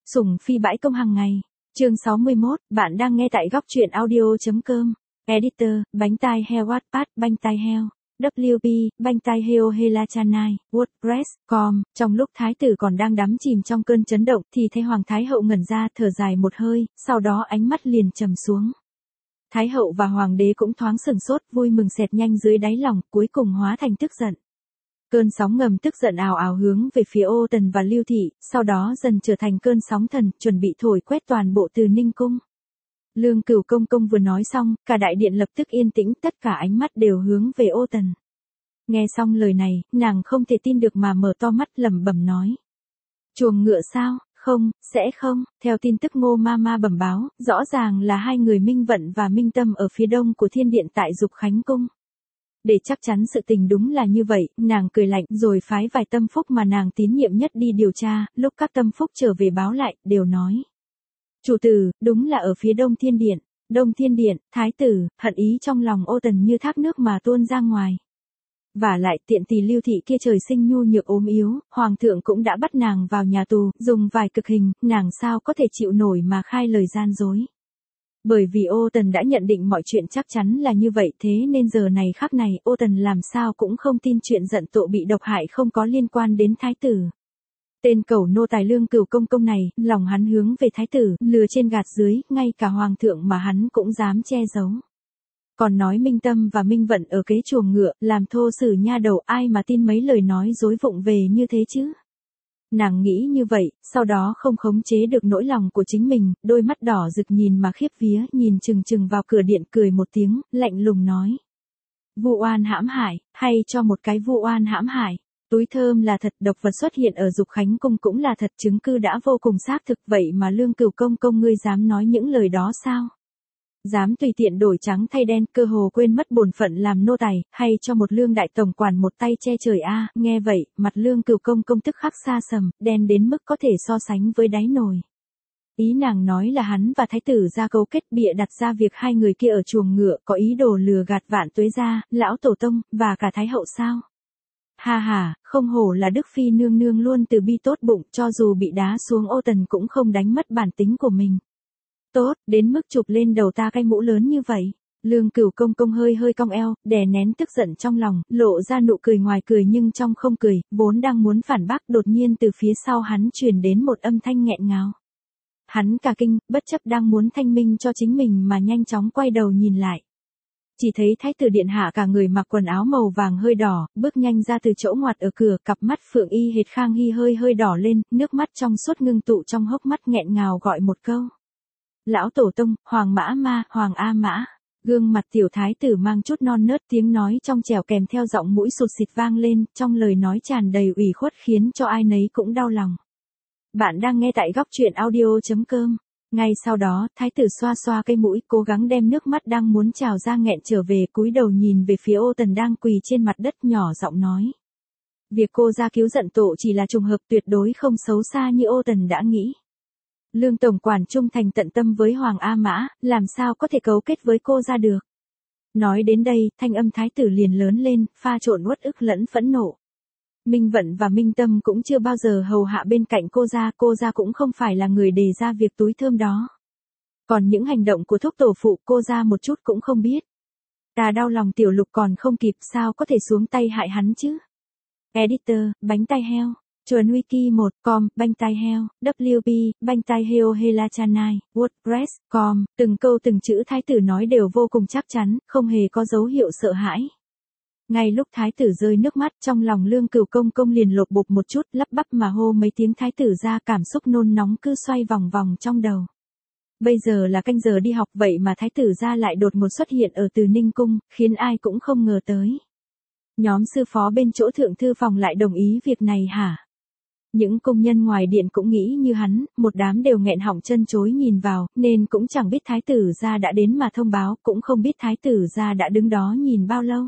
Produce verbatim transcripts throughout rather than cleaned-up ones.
Sủng phi bãi công hàng ngày. Chương sáu mươi mốt, bạn đang nghe tại góc truyện audio.com. Editor, bánh tai heo Wattpad, bánh tai heo. vê kép pê, bánh tai heo Helachanai, WordPress, com. Trong lúc thái tử còn đang đắm chìm trong cơn chấn động thì thấy Hoàng Thái Hậu ngẩn ra thở dài một hơi, sau đó ánh mắt liền trầm xuống. Thái Hậu và Hoàng đế cũng thoáng sửng sốt, vui mừng xẹt nhanh dưới đáy lòng, cuối cùng hóa thành tức giận. Cơn sóng ngầm tức giận ào ào hướng về phía Ô Tần và Lưu Thị, sau đó dần trở thành cơn sóng thần, chuẩn bị thổi quét toàn bộ Từ Ninh cung. Lương Cửu công công vừa nói xong, cả đại điện lập tức yên tĩnh, tất cả ánh mắt đều hướng về Ô Tần. Nghe xong lời này, nàng không thể tin được mà mở to mắt lẩm bẩm nói: chuồng ngựa sao? Không, sẽ không. Theo tin tức Ngô Ma Ma bẩm báo, rõ ràng là hai người Minh Vận và Minh Tâm ở phía đông của Thiên Điện tại Dục Khánh cung. Để chắc chắn sự tình đúng là như vậy, nàng cười lạnh rồi phái vài tâm phúc mà nàng tín nhiệm nhất đi điều tra. Lúc các tâm phúc trở về báo lại, đều nói: chủ tử, đúng là ở phía đông Thiên Điện. Đông Thiên Điện, thái tử, hận ý trong lòng Ô Tần như thác nước mà tuôn ra ngoài. Vả lại tiện tỳ Lưu Thị kia trời sinh nhu nhược ốm yếu, hoàng thượng cũng đã bắt nàng vào nhà tù, dùng vài cực hình, nàng sao có thể chịu nổi mà khai lời gian dối. Bởi vì Ô Tần đã nhận định mọi chuyện chắc chắn là như vậy, thế nên giờ này khắc này Ô Tần làm sao cũng không tin chuyện giận tội bị độc hại không có liên quan đến thái tử. Tên cẩu nô tài Lương Cửu công công này, lòng hắn hướng về thái tử, lừa trên gạt dưới, ngay cả hoàng thượng mà hắn cũng dám che giấu. Còn nói Minh Tâm và Minh Vận ở kế chuồng ngựa, làm thô sử nha đầu, ai mà tin mấy lời nói dối vụng về như thế chứ. Nàng nghĩ như vậy, sau đó không khống chế được nỗi lòng của chính mình, đôi mắt đỏ rực nhìn mà khiếp vía, nhìn chừng chừng vào cửa điện cười một tiếng, lạnh lùng nói: vu oan hãm hại, hay cho một cái vu oan hãm hại. Túi thơm là thật, độc vật xuất hiện ở Dục Khánh cung cũng là thật, chứng cứ đã vô cùng xác thực, vậy mà Lương Cửu công công ngươi dám nói những lời đó sao? Dám tùy tiện đổi trắng thay đen, cơ hồ quên mất bổn phận làm nô tài, hay cho một Lương đại tổng quản một tay che trời a. À, nghe vậy, mặt Lương Cửu công công tức khắc xa sầm, đen đến mức có thể so sánh với đáy nồi. Ý nàng nói là hắn và thái tử ra cấu kết bịa đặt ra việc hai người kia ở chuồng ngựa có ý đồ lừa gạt Vạn Tuế gia, lão tổ tông, và cả thái hậu sao? Ha ha, không hổ là Đức Phi nương nương luôn từ bi tốt bụng, cho dù bị đá xuống Ô Tần cũng không đánh mất bản tính của mình. Tốt, đến mức chụp lên đầu ta cái mũ lớn như vậy. Lương Cửu công công hơi hơi cong eo, đè nén tức giận trong lòng, lộ ra nụ cười ngoài cười nhưng trong không cười, vốn đang muốn phản bác, đột nhiên từ phía sau hắn truyền đến một âm thanh nghẹn ngào. Hắn cả kinh, bất chấp đang muốn thanh minh cho chính mình mà nhanh chóng quay đầu nhìn lại. Chỉ thấy thái tử điện hạ cả người mặc quần áo màu vàng hơi đỏ, bước nhanh ra từ chỗ ngoặt ở cửa, cặp mắt phượng y hệt Khang Hy hơi hơi đỏ lên, nước mắt trong suốt ngưng tụ trong hốc mắt nghẹn ngào gọi một câu: lão tổ tông, Hoàng Mã Ma, Hoàng A Mã. Gương mặt tiểu thái tử mang chút non nớt, tiếng nói trong trẻo kèm theo giọng mũi sụt xịt vang lên, trong lời nói tràn đầy ủy khuất khiến cho ai nấy cũng đau lòng. Bạn đang nghe tại góc truyện audio.com. Ngay sau đó, thái tử xoa xoa cây mũi, cố gắng đem nước mắt đang muốn trào ra nghẹn trở về, cúi đầu nhìn về phía Ô Tần đang quỳ trên mặt đất, nhỏ giọng nói: việc cô ra cứu giận tổ chỉ là trùng hợp, tuyệt đối không xấu xa như Ô Tần đã nghĩ. Lương tổng quản trung thành tận tâm với Hoàng A Mã, làm sao có thể cấu kết với cô ra được. Nói đến đây, thanh âm thái tử liền lớn lên, pha trộn uất ức lẫn phẫn nộ. Minh Vận và Minh Tâm cũng chưa bao giờ hầu hạ bên cạnh cô ra, cô ra cũng không phải là người đề ra việc túi thơm đó. Còn những hành động của thúc tổ phụ cô ra một chút cũng không biết. Ta đau lòng tiểu lục còn không kịp, sao có thể xuống tay hại hắn chứ. Editor, bánh tai heo. Chuẩn wiki một com, bánh tai heo, vê kép pê, bánh tai heo Helachanai, WordPress, com, từng câu từng chữ thái tử nói đều vô cùng chắc chắn, không hề có dấu hiệu sợ hãi. Ngay lúc thái tử rơi nước mắt, trong lòng Lương Cửu công công liền lột bột một chút, lắp bắp mà hô mấy tiếng thái tử ra, cảm xúc nôn nóng cứ xoay vòng vòng trong đầu. Bây giờ là canh giờ đi học, vậy mà thái tử ra lại đột ngột xuất hiện ở Từ Ninh cung, khiến ai cũng không ngờ tới. Nhóm sư phó bên chỗ thượng thư phòng lại đồng ý việc này hả? Những công nhân ngoài điện cũng nghĩ như hắn, một đám đều nghẹn họng chân chối nhìn vào, nên cũng chẳng biết thái tử gia đã đến mà thông báo, cũng không biết thái tử gia đã đứng đó nhìn bao lâu.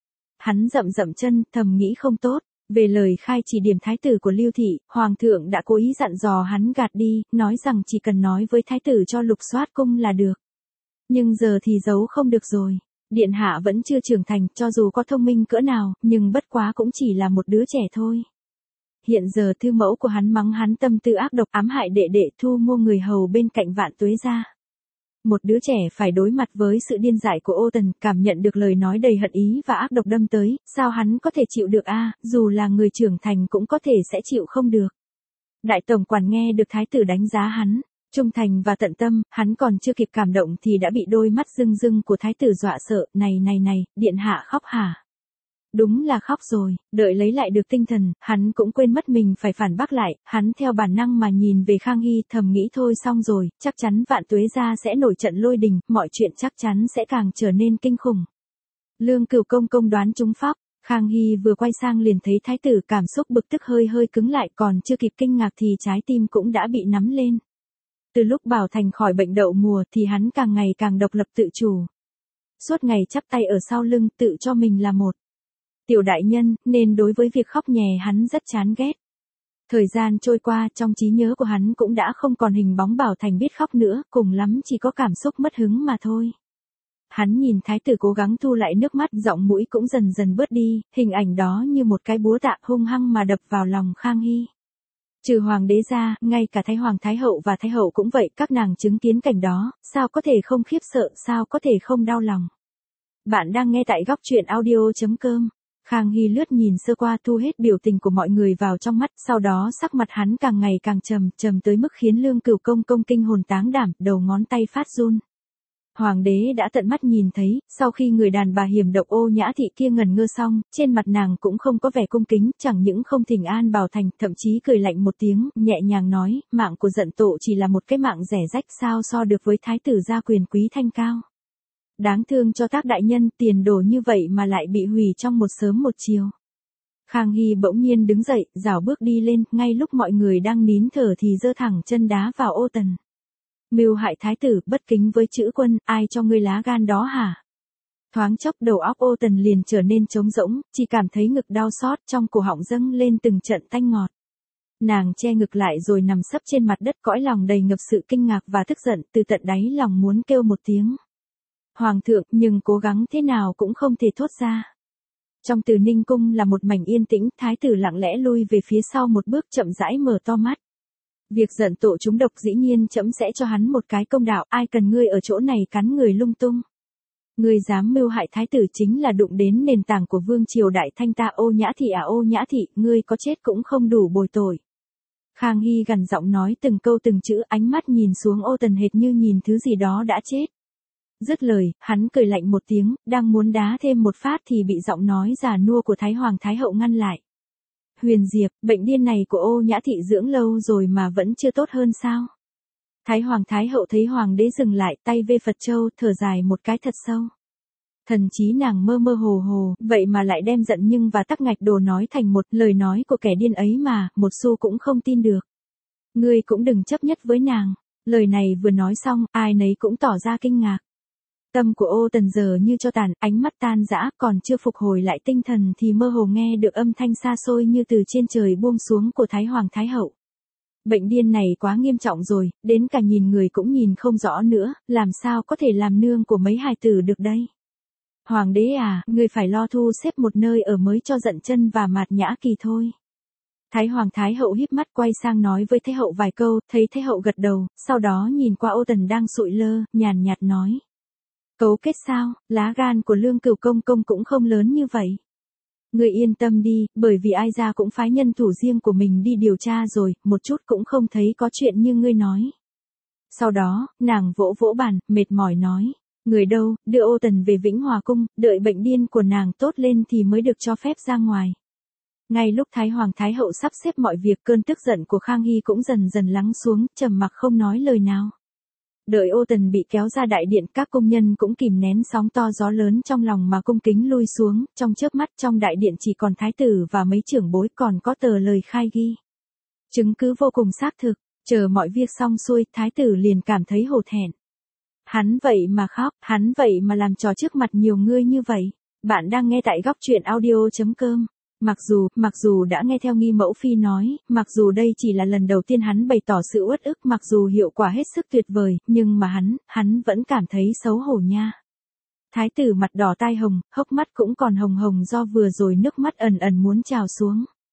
Hắn dậm dậm chân, thầm nghĩ không tốt, về lời khai chỉ điểm thái tử của Lưu Thị, hoàng thượng đã cố ý dặn dò hắn gạt đi, nói rằng chỉ cần nói với thái tử cho lục soát cung là được. Nhưng giờ thì giấu không được rồi. Điện hạ vẫn chưa trưởng thành, cho dù có thông minh cỡ nào, nhưng bất quá cũng chỉ là một đứa trẻ thôi. hiện giờ thư mẫu của hắn mắng hắn tâm tư ác độc ám hại đệ đệ thu mua người hầu bên cạnh Vạn Tuế gia. Một đứa trẻ phải đối mặt với sự điên dại của Ô Tần, cảm nhận được lời nói đầy hận ý và ác độc đâm tới, sao hắn có thể chịu được a, dù là người trưởng thành cũng có thể sẽ chịu không được. Đại tổng quản nghe được thái tử đánh giá hắn trung thành và tận tâm, hắn còn chưa kịp cảm động thì đã bị đôi mắt rưng rưng của thái tử dọa sợ, này này này, điện hạ khóc hả? Đúng là khóc rồi, đợi lấy lại được tinh thần, hắn cũng quên mất mình phải phản bác lại, hắn theo bản năng mà nhìn về Khang Hy, thầm nghĩ thôi xong rồi, chắc chắn Vạn Tuế gia sẽ nổi trận lôi đình, mọi chuyện chắc chắn sẽ càng trở nên kinh khủng. Lương Cửu công công đoán trúng phóc, Khang Hy vừa quay sang liền thấy thái tử cảm xúc bực tức hơi hơi cứng lại, còn chưa kịp kinh ngạc thì trái tim cũng đã bị nắm lên. Từ lúc Bảo Thành khỏi bệnh đậu mùa thì hắn càng ngày càng độc lập tự chủ. Suốt ngày chắp tay ở sau lưng tự cho mình là một tiểu đại nhân, nên đối với việc khóc nhè hắn rất chán ghét. Thời gian trôi qua, trong trí nhớ của hắn cũng đã không còn hình bóng Bảo Thành biết khóc nữa, cùng lắm chỉ có cảm xúc mất hứng mà thôi. Hắn nhìn thái tử cố gắng thu lại nước mắt, giọng mũi cũng dần dần bớt đi, hình ảnh đó như một cái búa tạ hung hăng mà đập vào lòng Khang Hy. Trừ hoàng đế ra, ngay cả thái hoàng thái hậu và thái hậu cũng vậy, các nàng chứng kiến cảnh đó, sao có thể không khiếp sợ, sao có thể không đau lòng. Bạn đang nghe tại góc truyện audio chấm com. Khang Hy lướt nhìn sơ qua thu hết biểu tình của mọi người vào trong mắt, sau đó sắc mặt hắn càng ngày càng trầm, trầm tới mức khiến Lương Cửu công công kinh hồn táng đảm, đầu ngón tay phát run. Hoàng đế đã tận mắt nhìn thấy, sau khi người đàn bà hiểm độc Ô Nhã Thị kia ngẩn ngơ xong, trên mặt nàng cũng không có vẻ cung kính, chẳng những không thỉnh an Bảo Thành, thậm chí cười lạnh một tiếng, nhẹ nhàng nói, mạng của giận tổ chỉ là một cái mạng rẻ rách, sao so được với thái tử gia quyền quý thanh cao. Đáng thương cho Tác đại nhân, tiền đồ như vậy mà lại bị hủy trong một sớm một chiều. Khang Hy bỗng nhiên đứng dậy, rảo bước đi lên, ngay lúc mọi người đang nín thở thì giơ thẳng chân đá vào Ô Tần. Mưu hại thái tử, bất kính với chữ quân, ai cho ngươi lá gan đó hả? Thoáng chốc đầu óc Ô Tần liền trở nên trống rỗng, chỉ cảm thấy ngực đau xót, trong cổ họng dâng lên từng trận tanh ngọt. Nàng che ngực lại rồi nằm sấp trên mặt đất, cõi lòng đầy ngập sự kinh ngạc và tức giận, từ tận đáy lòng muốn kêu một tiếng Hoàng thượng, nhưng cố gắng thế nào cũng không thể thốt ra. Trong Từ Ninh cung là một mảnh yên tĩnh, thái tử lặng lẽ lui về phía sau một bước, chậm rãi mở to mắt. Việc giận tổ chúng độc dĩ nhiên trẫm sẽ cho hắn một cái công đạo, ai cần ngươi ở chỗ này cắn người lung tung. Ngươi dám mưu hại thái tử chính là đụng đến nền tảng của vương triều đại thanh ta. Ô Nhã Thị à, Ô Nhã Thị, ngươi có chết cũng không đủ bồi tội. Khang Hy gằn giọng nói từng câu từng chữ, ánh mắt nhìn xuống Ô Tần hệt như nhìn thứ gì đó đã chết. Dứt lời, hắn cười lạnh một tiếng, đang muốn đá thêm một phát thì bị giọng nói già nua của Thái Hoàng Thái Hậu ngăn lại. Huyền Diệp, bệnh điên này của Ô Nhã Thị dưỡng lâu rồi mà vẫn chưa tốt hơn sao? Thái Hoàng Thái Hậu thấy Hoàng đế dừng lại, tay vê Phật Châu, thở dài một cái thật sâu. Thần trí nàng mơ mơ hồ hồ, vậy mà lại đem giận nhưng và tắc ngạch đồ nói thành một lời nói của kẻ điên ấy mà, một xu cũng không tin được. Ngươi cũng đừng chấp nhất với nàng. Lời này vừa nói xong, ai nấy cũng tỏ ra kinh ngạc. Tâm của Ô Tần giờ như cho tàn, ánh mắt tan rã, còn chưa phục hồi lại tinh thần thì mơ hồ nghe được âm thanh xa xôi như từ trên trời buông xuống của Thái Hoàng Thái Hậu. Bệnh điên này quá nghiêm trọng rồi, đến cả nhìn người cũng nhìn không rõ nữa, làm sao có thể làm nương của mấy hài tử được đây? Hoàng đế à, ngươi phải lo thu xếp một nơi ở mới cho Dận Chân và Mạt Nhã Kỳ thôi. Thái Hoàng Thái Hậu híp mắt quay sang nói với Thái Hậu vài câu, thấy Thái Hậu gật đầu, sau đó nhìn qua Ô Tần đang sụi lơ, nhàn nhạt nói. Cấu kết sao, lá gan của Lương Cửu công công cũng không lớn như vậy. Ngươi yên tâm đi, bởi vì ai ra cũng phái nhân thủ riêng của mình đi điều tra rồi, một chút cũng không thấy có chuyện như ngươi nói. Sau đó, nàng vỗ vỗ bàn, mệt mỏi nói, người đâu, đưa Ô Tần về Vĩnh Hòa cung, đợi bệnh điên của nàng tốt lên thì mới được cho phép ra ngoài. Ngay lúc Thái Hoàng Thái Hậu sắp xếp mọi việc, cơn tức giận của Khang Hy cũng dần dần lắng xuống, trầm mặc không nói lời nào. Đợi Ô Tần bị kéo ra đại điện, các công nhân cũng kìm nén sóng to gió lớn trong lòng mà cung kính lui xuống, trong chớp mắt trong đại điện chỉ còn thái tử và mấy trưởng bối, còn có tờ lời khai ghi. Chứng cứ vô cùng xác thực, chờ mọi việc xong xuôi, thái tử liền cảm thấy hổ thẹn. Hắn vậy mà khóc, hắn vậy mà làm trò trước mặt nhiều người như vậy. Bạn đang nghe tại góc truyện audio chấm com. Mặc dù, mặc dù đã nghe theo Nghi Mẫu Phi nói, mặc dù đây chỉ là lần đầu tiên hắn bày tỏ sự uất ức, mặc dù hiệu quả hết sức tuyệt vời, nhưng mà hắn, hắn vẫn cảm thấy xấu hổ nha. Thái tử mặt đỏ tai hồng, hốc mắt cũng còn hồng hồng do vừa rồi nước mắt ẩn ẩn muốn trào xuống.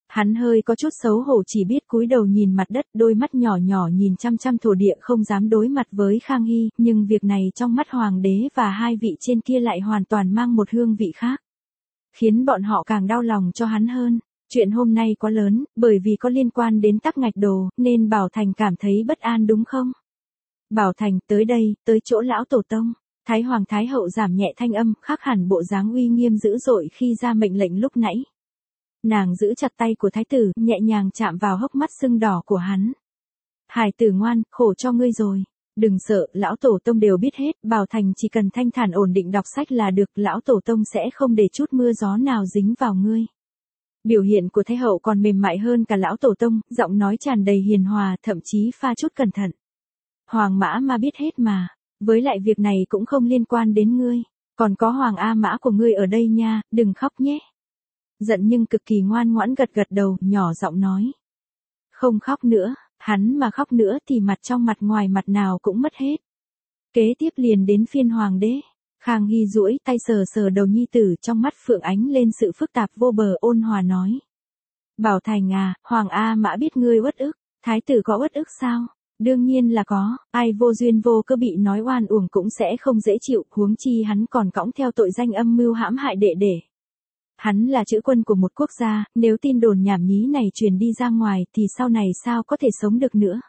Hắn hơi có chút xấu hổ chỉ biết cúi đầu nhìn mặt đất, đôi mắt nhỏ nhỏ nhìn chăm chăm thổ địa không dám đối mặt với Khang Hy, nhưng việc này trong mắt hoàng đế và hai vị trên kia lại hoàn toàn mang một hương vị khác. Khiến bọn họ càng đau lòng cho hắn hơn. Chuyện hôm nay quá lớn, bởi vì có liên quan đến Tắc Ngạch Đồ, nên Bảo Thành cảm thấy bất an đúng không? Bảo Thành, tới đây, tới chỗ lão tổ tông. Thái Hoàng Thái Hậu giảm nhẹ thanh âm, khác hẳn bộ dáng uy nghiêm dữ dội khi ra mệnh lệnh lúc nãy. Nàng giữ chặt tay của thái tử, nhẹ nhàng chạm vào hốc mắt sưng đỏ của hắn. Hải tử ngoan, khổ cho ngươi rồi. Đừng sợ, lão tổ tông đều biết hết, Bảo Thành chỉ cần thanh thản ổn định đọc sách là được, lão tổ tông sẽ không để chút mưa gió nào dính vào ngươi. Biểu hiện của Thái Hậu còn mềm mại hơn cả lão tổ tông, giọng nói tràn đầy hiền hòa, thậm chí pha chút cẩn thận. Hoàng Mã Ma biết hết mà, với lại việc này cũng không liên quan đến ngươi, còn có Hoàng A Mã của ngươi ở đây nha, đừng khóc nhé. Giận nhưng cực kỳ ngoan ngoãn gật gật đầu, nhỏ giọng nói. Không khóc nữa, hắn mà khóc nữa thì mặt trong mặt ngoài mặt nào cũng mất hết. Kế tiếp liền đến phiên hoàng đế. Khang Hy duỗi tay sờ sờ đầu nhi tử, trong mắt phượng ánh lên sự phức tạp vô bờ, ôn hòa nói. Bảo Thành à, Hoàng A Mã biết ngươi uất ức, thái tử có uất ức sao? Đương nhiên là có, ai vô duyên vô cớ bị nói oan uổng cũng sẽ không dễ chịu, huống chi hắn còn cõng theo tội danh âm mưu hãm hại đệ đệ. Hắn là chữ quân của một quốc gia, nếu tin đồn nhảm nhí này truyền đi ra ngoài thì sau này sao có thể sống được nữa.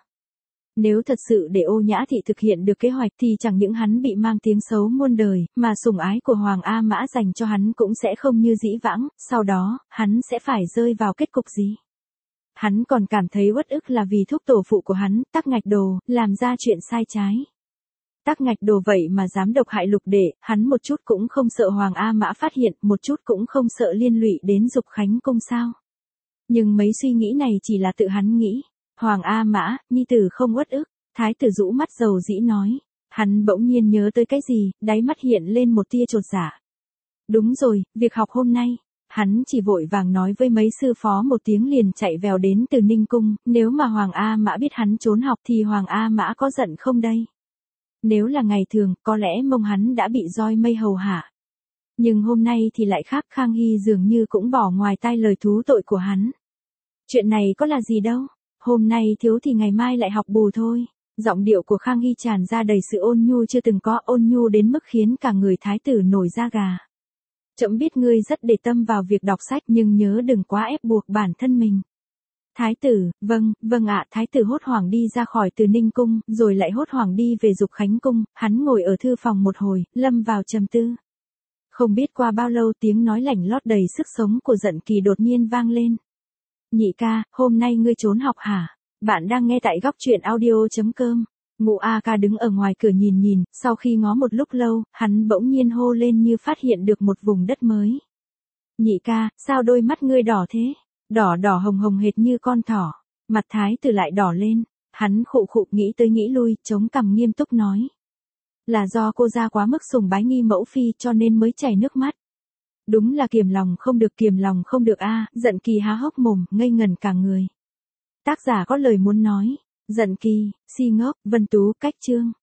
Nếu thật sự để Ô Nhã Thị thực hiện được kế hoạch thì chẳng những hắn bị mang tiếng xấu muôn đời, mà sủng ái của Hoàng A Mã dành cho hắn cũng sẽ không như dĩ vãng, sau đó, hắn sẽ phải rơi vào kết cục gì. Hắn còn cảm thấy uất ức là vì thúc tổ phụ của hắn, Tắc Ngạch Đồ, làm ra chuyện sai trái. Tắc Ngạch Đồ vậy mà dám độc hại lục đệ, hắn một chút cũng không sợ Hoàng A Mã phát hiện, một chút cũng không sợ liên lụy đến Dục Khánh Cung sao. Nhưng mấy suy nghĩ này chỉ là tự hắn nghĩ. Hoàng A Mã, nhi tử không uất ức, thái tử rũ mắt dầu dĩ nói. Hắn bỗng nhiên nhớ tới cái gì, đáy mắt hiện lên một tia chột dạ. Đúng rồi, việc học hôm nay. Hắn chỉ vội vàng nói với mấy sư phó một tiếng liền chạy vèo đến từ Ninh Cung, nếu mà Hoàng A Mã biết hắn trốn học thì Hoàng A Mã có giận không đây? Nếu là ngày thường, có lẽ mông hắn đã bị roi mây hầu hạ. Nhưng hôm nay thì lại khác, Khang Hy dường như cũng bỏ ngoài tai lời thú tội của hắn. Chuyện này có là gì đâu, hôm nay thiếu thì ngày mai lại học bù thôi. Giọng điệu của Khang Hy tràn ra đầy sự ôn nhu chưa từng có, ôn nhu đến mức khiến cả người thái tử nổi da gà. Trẫm biết ngươi rất để tâm vào việc đọc sách nhưng nhớ đừng quá ép buộc bản thân mình. Thái tử, vâng, vâng ạ, thái tử hốt hoảng đi ra khỏi Từ Ninh Cung, rồi lại hốt hoảng đi về Dục Khánh Cung, hắn ngồi ở thư phòng một hồi, lâm vào trầm tư. Không biết qua bao lâu tiếng nói lảnh lót đầy sức sống của Dận Kỳ đột nhiên vang lên. Nhị ca, hôm nay ngươi trốn học hả? Bạn đang nghe tại góc truyện audio chấm com. Ngụ A Ca đứng ở ngoài cửa nhìn nhìn, sau khi ngó một lúc lâu, hắn bỗng nhiên hô lên như phát hiện được một vùng đất mới. Nhị ca, sao đôi mắt ngươi đỏ thế? Đỏ đỏ hồng hồng hệt như con thỏ. Mặt thái tử lại đỏ lên, hắn khụ khụ nghĩ tới nghĩ lui, chống cằm nghiêm túc nói. Là do cô ra quá mức sùng bái Nghi mẫu phi cho nên mới chảy nước mắt. Đúng là kiềm lòng không được kiềm lòng không được a. Dận Kỳ há hốc mồm, ngây ngần cả người. Tác giả có lời muốn nói. Dận Kỳ, si ngốc, Vân Tú, cách chương.